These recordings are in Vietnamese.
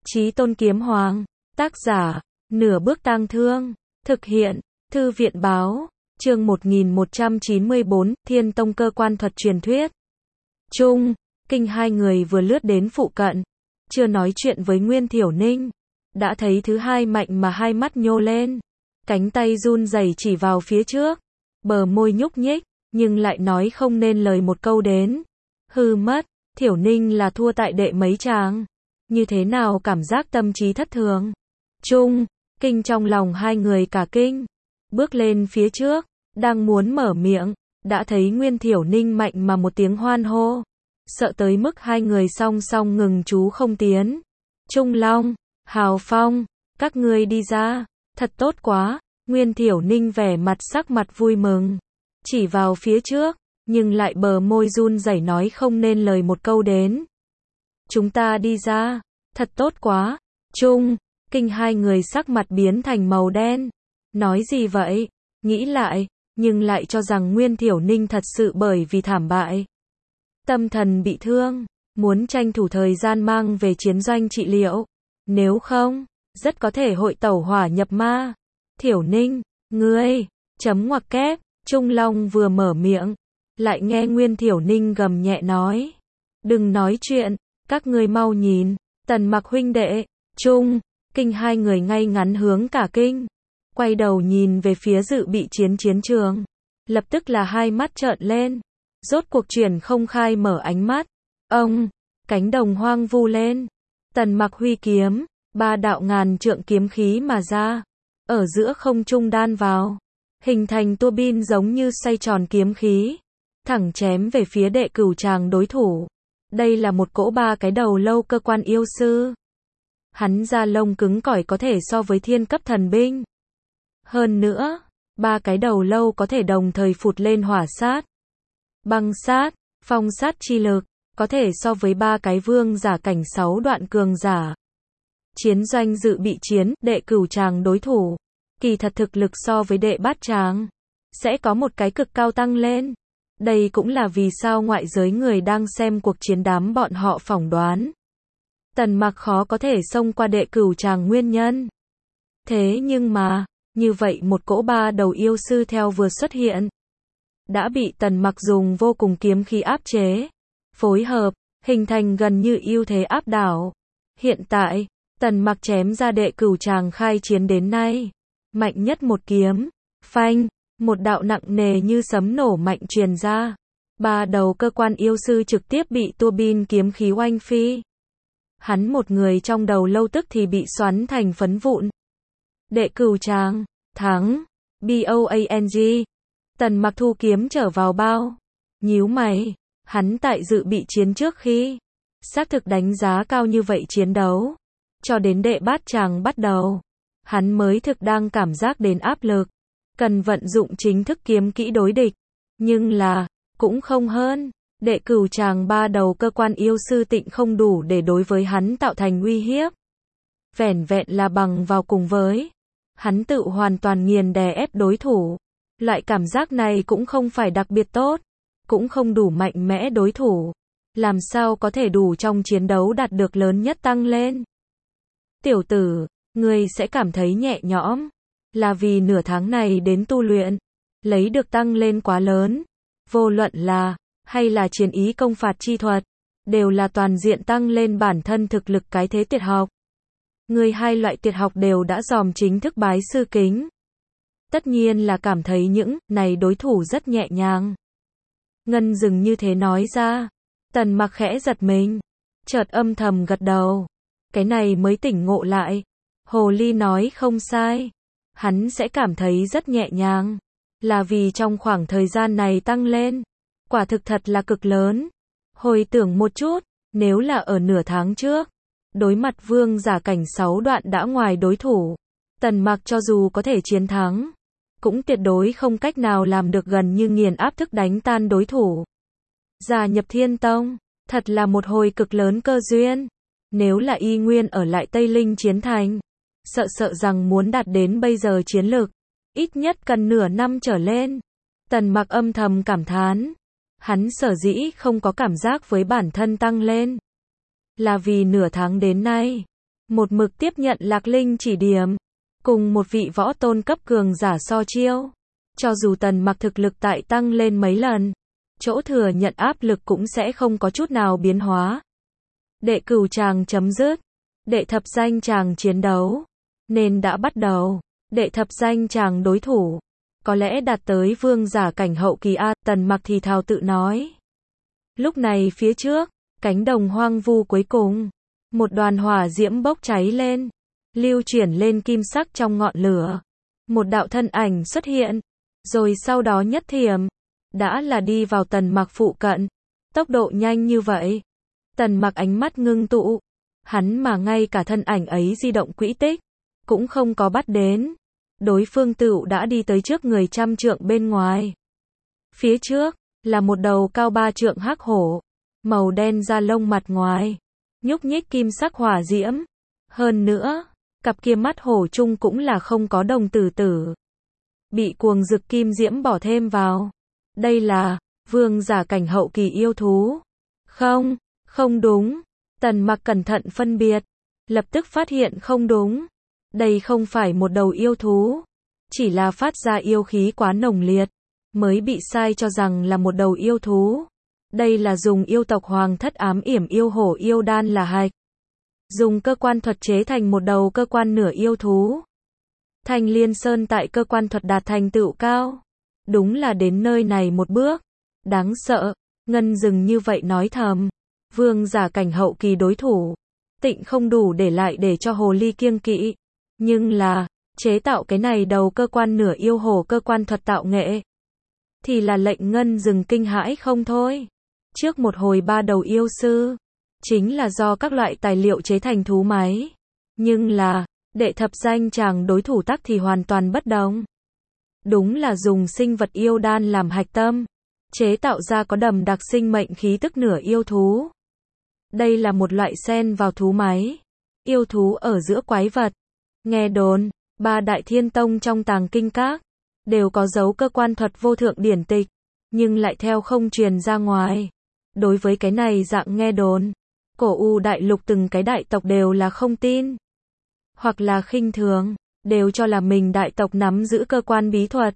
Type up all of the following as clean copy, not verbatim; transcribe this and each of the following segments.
Chí Tôn Kiếm Hoàng, tác giả, Nửa Bước Tang Thương, thực hiện, Thư viện Báo, chương 1194, Thiên Tông Cơ Quan Thuật Truyền Thuyết. Trung, Kinh hai người vừa lướt đến phụ cận, chưa nói chuyện với Nguyên Thiểu Ninh, đã thấy thứ hai mạnh mà hai mắt nhô lên, cánh tay run rẩy chỉ vào phía trước, bờ môi nhúc nhích, nhưng lại nói không nên lời một câu đến. Hư mất, Thiểu Ninh là thua tại đệ mấy tràng, như thế nào cảm giác tâm trí thất thường. Trung, Kinh trong lòng hai người cả kinh, bước lên phía trước, đang muốn mở miệng, đã thấy Nguyên Thiểu Ninh mạnh mà một tiếng hoan hô, sợ tới mức hai người song song ngừng chú không tiến. Trung Long, Hào Phong, các ngươi đi ra, thật tốt quá. Nguyên Thiểu Ninh vẻ mặt sắc mặt vui mừng, chỉ vào phía trước, nhưng lại bờ môi run rẩy nói không nên lời một câu đến. Chúng ta đi ra, thật tốt quá. Trung, Kinh hai người sắc mặt biến thành màu đen. Nói gì vậy? Nghĩ lại, nhưng lại cho rằng Nguyên Thiểu Ninh thật sự bởi vì thảm bại, tâm thần bị thương, muốn tranh thủ thời gian mang về chiến doanh trị liệu. Nếu không, rất có thể hội tẩu hỏa nhập ma. Thiểu Ninh, ngươi, chấm ngoặc kép, Trung Long vừa mở miệng, lại nghe Nguyên Thiểu Ninh gầm nhẹ nói. Đừng nói chuyện, các ngươi mau nhìn, Tần Mặc huynh đệ. Trung, Kinh hai người ngay ngắn hướng cả kinh, quay đầu nhìn về phía dự bị chiến trường, lập tức là hai mắt trợn lên, rốt cuộc chuyển không khai mở ánh mắt. Ông, cánh đồng hoang vu lên, Tần Mặc huy kiếm, ba đạo ngàn trượng kiếm khí mà ra, ở giữa không trung đan vào, hình thành tua bin giống như xoay tròn kiếm khí, thẳng chém về phía đệ cửu tràng đối thủ. Đây là một cỗ ba cái đầu lâu cơ quan yêu sư. Hắn da lông cứng cỏi có thể so với thiên cấp thần binh. Hơn nữa, ba cái đầu lâu có thể đồng thời phụt lên hỏa sát, băng sát, phong sát chi lực, có thể so với ba cái vương giả cảnh 6 đoạn cường giả. Chiến doanh dự bị chiến, đệ cửu tràng đối thủ, kỳ thật thực lực so với đệ bát tràng, sẽ có một cái cực cao tăng lên. Đây cũng là vì sao ngoại giới người đang xem cuộc chiến đám bọn họ phỏng đoán Tần Mặc khó có thể xông qua đệ cửu tràng nguyên nhân. Thế nhưng mà, như vậy một cỗ ba đầu yêu sư theo vừa xuất hiện, đã bị Tần Mặc dùng vô cùng kiếm khí áp chế, phối hợp, hình thành gần như ưu thế áp đảo. Hiện tại, Tần Mặc chém ra đệ cửu tràng khai chiến đến nay, mạnh nhất một kiếm, phanh, một đạo nặng nề như sấm nổ mạnh truyền ra. Ba đầu cơ quan yêu sư trực tiếp bị tua bin kiếm khí oanh phi. Hắn một người trong đầu lâu tức thì bị xoắn thành phấn vụn. Đệ cửu tràng, thắng, BOANG. Tần Mặc thu kiếm trở vào bao, nhíu mày, hắn tại dự bị chiến trước khi xác thực đánh giá cao như vậy chiến đấu, cho đến đệ bát tràng bắt đầu, hắn mới thực đang cảm giác đến áp lực, cần vận dụng chính thức kiếm kỹ đối địch, nhưng là, cũng không hơn, đệ cửu tràng ba đầu cơ quan yêu sư tịnh không đủ để đối với hắn tạo thành uy hiếp. Vẻn vẹn là bằng vào cùng với hắn tự hoàn toàn nghiền đè ép đối thủ. Loại cảm giác này cũng không phải đặc biệt tốt, cũng không đủ mạnh mẽ đối thủ. Làm sao có thể đủ trong chiến đấu đạt được lớn nhất tăng lên? Tiểu tử, ngươi sẽ cảm thấy nhẹ nhõm, là vì nửa tháng này đến tu luyện, lấy được tăng lên quá lớn. Vô luận là, hay là chiến ý công phạt chi thuật, đều là toàn diện tăng lên bản thân thực lực cái thế tuyệt học. Ngươi hai loại tuyệt học đều đã dòm chính thức bái sư kính. Tất nhiên là cảm thấy những này đối thủ rất nhẹ nhàng. Ngân dừng như thế nói ra. Tần Mặc khẽ giật mình, chợt âm thầm gật đầu. Cái này mới tỉnh ngộ lại. Hồ ly nói không sai. Hắn sẽ cảm thấy rất nhẹ nhàng, là vì trong khoảng thời gian này tăng lên, quả thực thật là cực lớn. Hồi tưởng một chút, nếu là ở nửa tháng trước, đối mặt vương giả cảnh 6 đoạn đã ngoài đối thủ, Tần Mặc cho dù có thể chiến thắng, cũng tuyệt đối không cách nào làm được gần như nghiền áp thức đánh tan đối thủ. Gia nhập Thiên Tông, thật là một hồi cực lớn cơ duyên. Nếu là y nguyên ở lại Tây Linh Chiến Thành, sợ rằng muốn đạt đến bây giờ chiến lực, ít nhất cần nửa năm trở lên. Tần Mặc âm thầm cảm thán, hắn sở dĩ không có cảm giác với bản thân tăng lên, là vì nửa tháng đến nay, một mực tiếp nhận Lạc Linh chỉ điểm, cùng một vị võ tôn cấp cường giả so chiêu. Cho dù Tần Mặc thực lực tại tăng lên mấy lần, chỗ thừa nhận áp lực cũng sẽ không có chút nào biến hóa. Đệ cửu tràng chấm dứt, đệ thập danh tràng chiến đấu, nên đã bắt đầu. Đệ thập danh tràng đối thủ, có lẽ đạt tới vương giả cảnh hậu kỳ A, Tần Mặc thì thào tự nói. Lúc này phía trước, cánh đồng hoang vu cuối cùng, một đoàn hỏa diễm bốc cháy lên, lưu chuyển lên kim sắc trong ngọn lửa. Một đạo thân ảnh xuất hiện, rồi sau đó nhất thiểm, đã là đi vào Tần Mặc phụ cận. Tốc độ nhanh như vậy, Tần Mặc ánh mắt ngưng tụ, hắn mà ngay cả thân ảnh ấy di động quỹ tích, cũng không có bắt đến. Đối phương tựu đã đi tới trước người trăm trượng bên ngoài. Phía trước, là một đầu cao 3 trượng hắc hổ, màu đen da lông mặt ngoài, nhúc nhích kim sắc hỏa diễm. Hơn nữa, cặp kia mắt hổ chung cũng là không có đồng tử tử. Bị cuồng dực kim diễm bỏ thêm vào. Đây là, vương giả cảnh hậu kỳ yêu thú. Không, không đúng. Tần Mặc cẩn thận phân biệt, lập tức phát hiện không đúng. Đây không phải một đầu yêu thú, chỉ là phát ra yêu khí quá nồng liệt, mới bị sai cho rằng là một đầu yêu thú. Đây là dùng yêu tộc hoàng thất ám yểm yêu hổ yêu đan là hạch. Dùng cơ quan thuật chế thành một đầu cơ quan nửa yêu thú. Thanh Liên Sơn tại cơ quan thuật đạt thành tựu cao. Đúng là đến nơi này một bước. Đáng sợ, Ngân dừng như vậy nói thầm. Vương giả cảnh hậu kỳ đối thủ, tịnh không đủ để lại để cho hồ ly kiêng kỵ. Nhưng là, chế tạo cái này đầu cơ quan nửa yêu hổ cơ quan thuật tạo nghệ, thì là lệnh Ngân dừng kinh hãi không thôi. Trước một hồi 3 đầu yêu sư, chính là do các loại tài liệu chế thành thú máy. Nhưng là, đệ thập danh chàng đối thủ tắc thì hoàn toàn bất đồng. Đúng là dùng sinh vật yêu đan làm hạch tâm, chế tạo ra có đậm đặc sinh mệnh khí tức nửa yêu thú. Đây là một loại xen vào thú máy, yêu thú ở giữa quái vật. Nghe đồn, 3 đại thiên tông trong tàng kinh các, đều có dấu cơ quan thuật vô thượng điển tịch, nhưng lại theo không truyền ra ngoài. Đối với cái này dạng nghe đồn, cổ U đại lục từng cái đại tộc đều là không tin, hoặc là khinh thường, đều cho là mình đại tộc nắm giữ cơ quan bí thuật,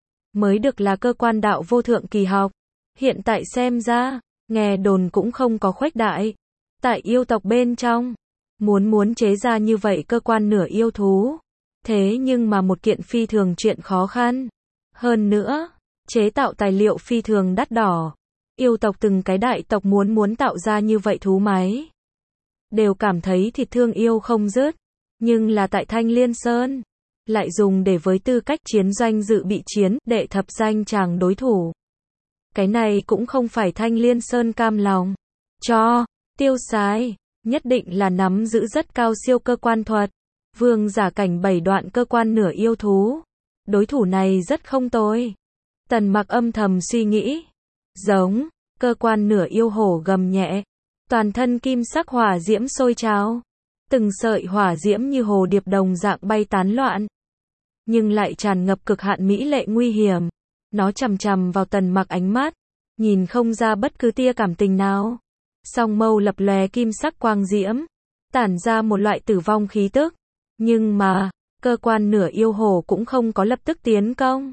mới được là cơ quan đạo vô thượng kỳ học. Hiện tại xem ra, nghe đồn cũng không có khuếch đại. Tại yêu tộc bên trong, muốn chế ra như vậy cơ quan nửa yêu thú, thế nhưng mà một kiện phi thường chuyện khó khăn. Hơn nữa, chế tạo tài liệu phi thường đắt đỏ. Yêu tộc từng cái đại tộc muốn tạo ra như vậy thú máy, đều cảm thấy thịt thương yêu không dứt. Nhưng là tại Thanh Liên Sơn, lại dùng để với tư cách chiến doanh dự bị chiến, đệ thập danh chàng đối thủ. Cái này cũng không phải Thanh Liên Sơn cam lòng cho, tiêu xài, nhất định là nắm giữ rất cao siêu cơ quan thuật. Vương giả cảnh 7 đoạn cơ quan nửa yêu thú. Đối thủ này rất không tồi. Tần Mặc âm thầm suy nghĩ. Giống, cơ quan nửa yêu hổ gầm nhẹ. Toàn thân kim sắc hỏa diễm sôi trào. Từng sợi hỏa diễm như hồ điệp đồng dạng bay tán loạn. Nhưng lại tràn ngập cực hạn mỹ lệ nguy hiểm. Nó chằm chằm vào Tần Mặc ánh mắt, nhìn không ra bất cứ tia cảm tình nào. Song mâu lập lòe kim sắc quang diễm, tản ra một loại tử vong khí tức. Nhưng mà, cơ quan nửa yêu hổ cũng không có lập tức tiến công,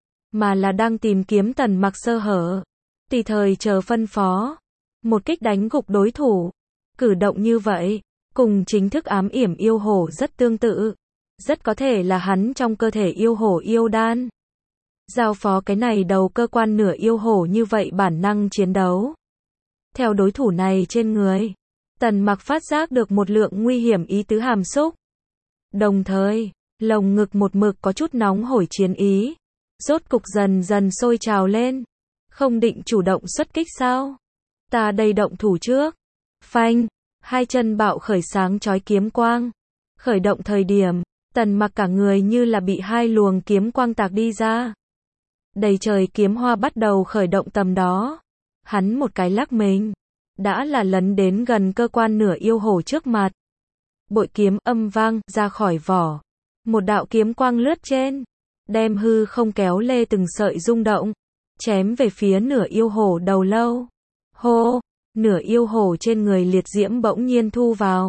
mà là đang tìm kiếm Tần Mặc sơ hở, tùy thời chờ phân phó, một kích đánh gục đối thủ. Cử động như vậy, cùng chính thức ám yểm yêu hổ rất tương tự, rất có thể là hắn trong cơ thể yêu hổ yêu đan. Giao phó cái này đầu cơ quan nửa yêu hổ như vậy bản năng chiến đấu. Theo đối thủ này trên người, Tần Mặc phát giác được một lượng nguy hiểm ý tứ hàm xúc. Đồng thời, lồng ngực một mực có chút nóng hổi chiến ý, rốt cục dần dần sôi trào lên. Không định chủ động xuất kích sao? Ta đây động thủ trước. Phanh, hai chân bạo khởi sáng chói kiếm quang. Khởi động thời điểm, Tần Mặc cả người như là bị hai luồng kiếm quang tạc đi ra. Đầy trời kiếm hoa bắt đầu khởi động tầm đó. Hắn một cái lắc mình, đã là lấn đến gần cơ quan nửa yêu hổ trước mặt. Bội kiếm âm vang ra khỏi vỏ. Một đạo kiếm quang lướt trên, đem hư không kéo lê từng sợi rung động, chém về phía nửa yêu hổ đầu lâu. Hô, nửa yêu hổ trên người liệt diễm bỗng nhiên thu vào.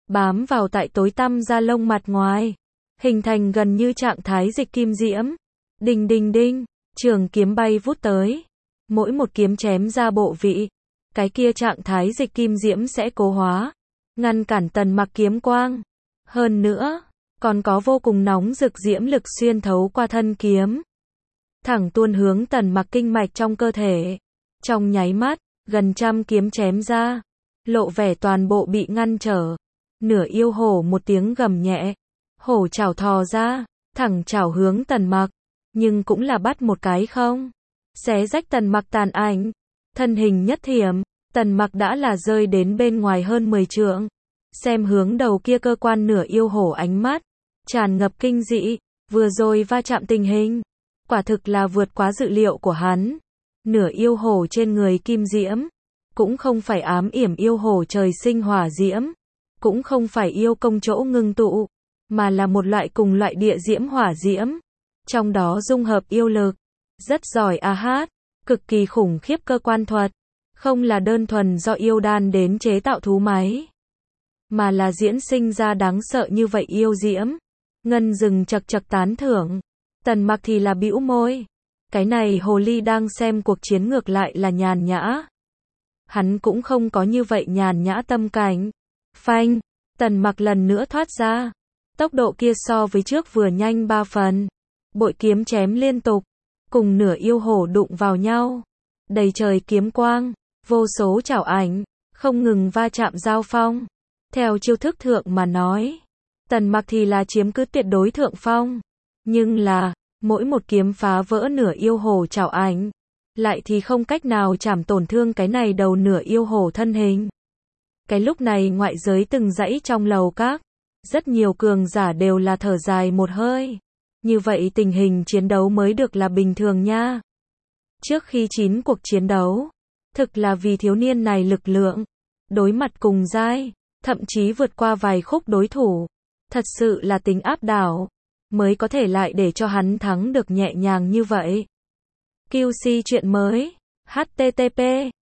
bám vào tại tối tăm da lông mặt ngoài, hình thành gần như trạng thái dịch kim diễm. Đinh đinh đinh, trường kiếm bay vút tới. Mỗi một kiếm chém ra bộ vị, cái kia trạng thái dịch kim diễm sẽ cố hóa, ngăn cản Tần Mặc kiếm quang. Hơn nữa, còn có vô cùng nóng rực diễm lực xuyên thấu qua thân kiếm, thẳng tuôn hướng Tần Mặc kinh mạch trong cơ thể. Trong nháy mắt, gần trăm kiếm chém ra, lộ vẻ toàn bộ bị ngăn trở. Nửa yêu hổ một tiếng gầm nhẹ, hổ chảo thò ra, thẳng chảo hướng Tần Mặc, nhưng cũng là bắt một cái không, xé rách Tần Mặc tàn ảnh. Thân hình nhất thiểm, Tần Mặc đã là rơi đến bên ngoài hơn 10 trượng. Xem hướng đầu kia cơ quan nửa yêu hổ, ánh mắt tràn ngập kinh dị. Vừa rồi va chạm tình hình, quả thực là vượt quá dự liệu của hắn. Nửa yêu hổ trên người kim diễm, cũng không phải ám yểm yêu hổ trời sinh hỏa diễm, cũng không phải yêu công chỗ ngưng tụ, mà là một loại cùng loại địa diễm hỏa diễm, trong đó dung hợp yêu lực. Rất giỏi a hát, cực kỳ khủng khiếp cơ quan thuật, không là đơn thuần do yêu đan đến chế tạo thú máy, mà là diễn sinh ra đáng sợ như vậy yêu diễm. Ngân Dừng chật chật tán thưởng. Tần Mặc thì là bĩu môi. Cái này hồ ly đang xem cuộc chiến ngược lại là nhàn nhã. Hắn cũng không có như vậy nhàn nhã tâm cảnh. Phanh, Tần Mặc lần nữa thoát ra. Tốc độ kia so với trước vừa nhanh 3 phần. Bội kiếm chém liên tục, cùng nửa yêu hổ đụng vào nhau. Đầy trời kiếm quang, vô số chảo ảnh, không ngừng va chạm giao phong. Theo chiêu thức thượng mà nói, Tần Mặc thì là chiếm cứ tuyệt đối thượng phong. Nhưng là, mỗi một kiếm phá vỡ nửa yêu hổ chảo ảnh, lại thì không cách nào chảm tổn thương cái này đầu nửa yêu hổ thân hình. Cái lúc này ngoại giới từng dãy trong lầu các, rất nhiều cường giả đều là thở dài một hơi. Như vậy tình hình chiến đấu mới được là bình thường nha. Trước khi 9 cuộc chiến đấu, thực là vì thiếu niên này lực lượng, đối mặt cùng giai, thậm chí vượt qua vài khúc đối thủ, thật sự là tính áp đảo, mới có thể lại để cho hắn thắng được nhẹ nhàng như vậy. QC chuyện mới, http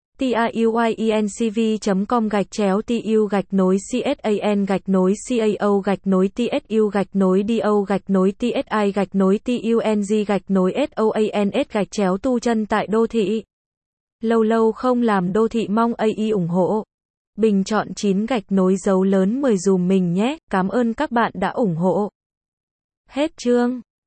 tauincv.com/TU-TSAN-TSIU-TUNG-TSU-TUNG tại đô thị. Lâu lâu không làm đô thị mong AI ủng hộ. Bình chọn 9 dấu lớn 10 dùm mình nhé, cảm ơn các bạn đã ủng hộ. Hết chương.